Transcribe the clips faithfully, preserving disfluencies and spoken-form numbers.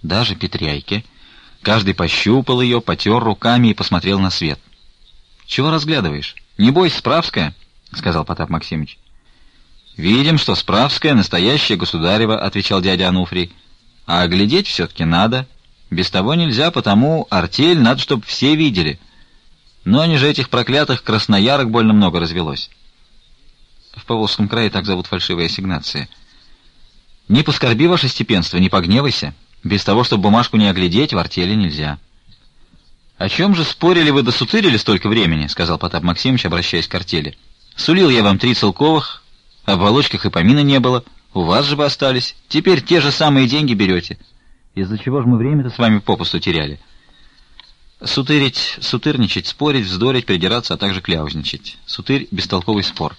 даже Петряйке. Каждый пощупал ее, потер руками и посмотрел на свет. «Чего разглядываешь? Не бойся, Справская», — сказал Потап Максимыч. «Видим, что Справская настоящая государева», — отвечал дядя Ануфрий. «А глядеть все-таки надо. Без того нельзя, потому артель надо, чтобы все видели. Но они же этих проклятых красноярок больно много развелось». В Поволжском крае так зовут фальшивые ассигнации. «Не поскорби, ваше степенство, не погневайся. Без того, чтобы бумажку не оглядеть, в артели нельзя». «О чем же спорили вы да сутырили столько времени?» — сказал Потап Максимыч, обращаясь к артели. «Сулил я вам три целковых, об волочках и помина не было. У вас же бы остались. Теперь те же самые деньги берете. Из-за чего же мы время-то с вами попусту теряли?» Сутырить, сутырничать, спорить, вздорить, придираться, а также кляузничать. Сутырь — бестолковый спор.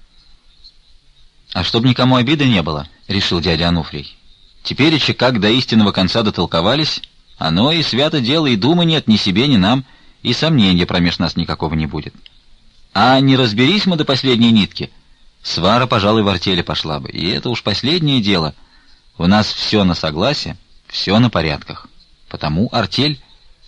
«А чтоб никому обиды не было», — решил дядя Ануфрий. «Тепереча, как до истинного конца дотолковались, оно и свято дело, и думы нет ни себе, ни нам, и сомнения промеж нас никакого не будет. А не разберись мы до последней нитки, свара, пожалуй, в артели пошла бы, и это уж последнее дело. У нас все на согласие, все на порядках. Потому артель».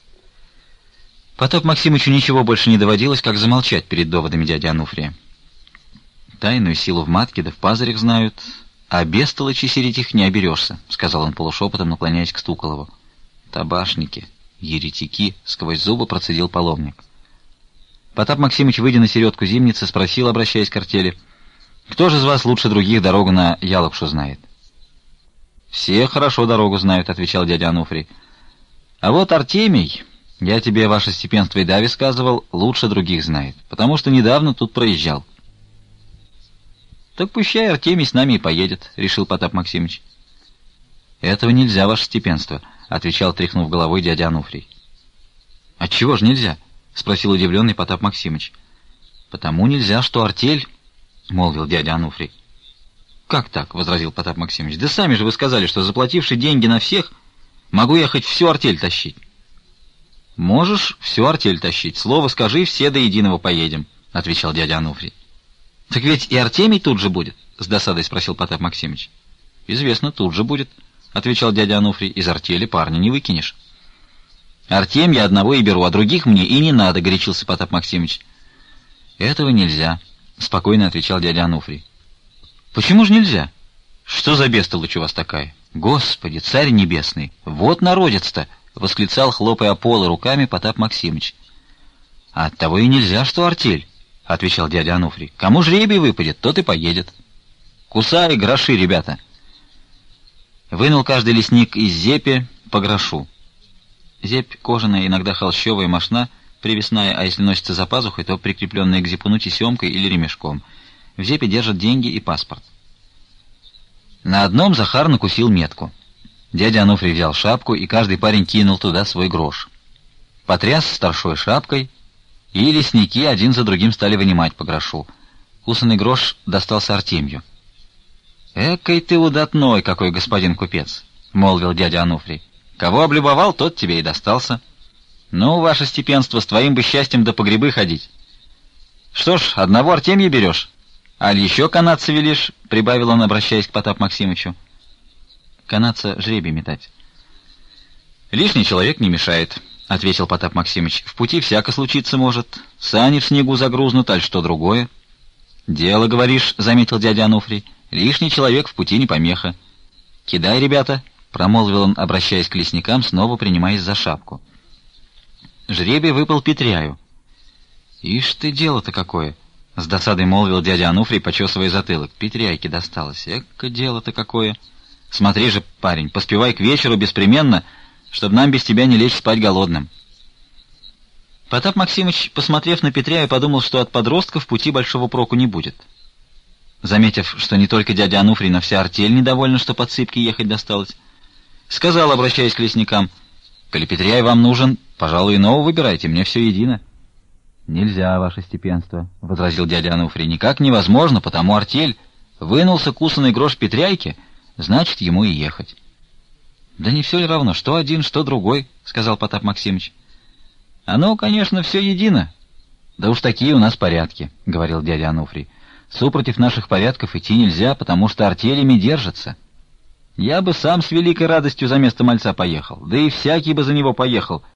Потап Максимычу ничего больше не доводилось, как замолчать перед доводами дяди Ануфрия. «Тайную силу в матке да в пазарях знают, а бестолочи сидеть их не оберешься», — сказал он полушепотом, наклоняясь к Стуколову. «Табашники, еретики», — сквозь зубы процедил паломник. Потап Максимыч, выйдя на середку зимницы, спросил, обращаясь к артели: «Кто же из вас лучше других дорогу на Ялокшу знает?» «Все хорошо дорогу знают», — отвечал дядя Ануфрий. «А вот Артемий, я тебе, ваше степенство, и даве сказывал, лучше других знает, потому что недавно тут проезжал». «Так пущай Артемий с нами и поедет», — решил Потап Максимыч. «Этого нельзя, ваше степенство», — отвечал, тряхнув головой, дядя Ануфрий. «Отчего же нельзя?» — спросил удивленный Потап Максимыч. «Потому нельзя, что артель», — молвил дядя Ануфрий. «Как так?» — возразил Потап Максимыч. «Да сами же вы сказали, что, заплативши деньги на всех, могу я хоть всю артель тащить». «Можешь всю артель тащить. Слово скажи, все до единого поедем», — отвечал дядя Ануфрий. «Так ведь и Артемий тут же будет?» — с досадой спросил Потап Максимыч. «Известно, тут же будет», — отвечал дядя Ануфрий. «Из артели парня не выкинешь». «Артем я одного и беру, а других мне и не надо», — горячился Потап Максимыч. «Этого нельзя», — спокойно отвечал дядя Ануфрий. «Почему же нельзя? Что за бестолочь у вас такая? Господи, царь небесный, вот народец-то!» — восклицал, хлопая полы руками, Потап Максимыч. «А оттого и нельзя, что артель», — отвечал дядя Ануфрий. «Кому жребий выпадет, тот и поедет. Кусай гроши, ребята». Вынул каждый лесник из зепи по грошу. Зепь кожаная, иногда холщовая, мошна, привесная, а если носится за пазухой, то прикрепленная к зипуну тесемкой или ремешком. В зепе держат деньги и паспорт. На одном Захар накусил метку. Дядя Ануфрий взял шапку, и каждый парень кинул туда свой грош. Потряс старшой шапкой, и лесники один за другим стали вынимать по грошу. Кусанный грош достался Артемью. «Экой ты удатной, какой господин купец!» — молвил дядя Ануфрий. «Кого облюбовал, тот тебе и достался. Ну, ваше степенство, с твоим бы счастьем до погребы ходить. Что ж, одного Артемья берешь? Аль еще канадца велишь?» — прибавил он, обращаясь к Потап Максимычу. «Канадца жребий метать». «Лишний человек не мешает», — ответил Потап Максимыч. «В пути всяко случиться может. Сани в снегу загрузнут, аль что другое». «Дело, говоришь», — заметил дядя Ануфрий. «Лишний человек в пути не помеха». «Кидай, ребята», — промолвил он, обращаясь к лесникам, снова принимаясь за шапку. Жребий выпал Петряю. «Ишь ты, дело-то какое!» — с досадой молвил дядя Ануфрий, почесывая затылок. «Петряйке досталось. Эка дело-то какое! Смотри же, парень, поспевай к вечеру беспременно, чтобы нам без тебя не лечь спать голодным». Потап Максимыч, посмотрев на Петряя, подумал, что от подростка в пути большого проку не будет. Заметив, что не только дядя Ануфрий, но вся артель недовольна, что по цыпке ехать досталось, сказал, обращаясь к лесникам: «Коли Петряй вам нужен, пожалуй, иного выбирайте, мне все едино». «Нельзя, ваше степенство», — возразил дядя Ануфрий. «Никак невозможно, потому артель. Вынулся кусанный грош Петряйке, значит, ему и ехать». «Да не все ли равно, что один, что другой», — сказал Потап Максимыч. «Оно, конечно, все едино». «Да уж такие у нас порядки», — говорил дядя Ануфрий. «Супротив наших порядков идти нельзя, потому что артелями держатся». Я бы сам с великой радостью за место мальца поехал, да и всякий бы за него поехал,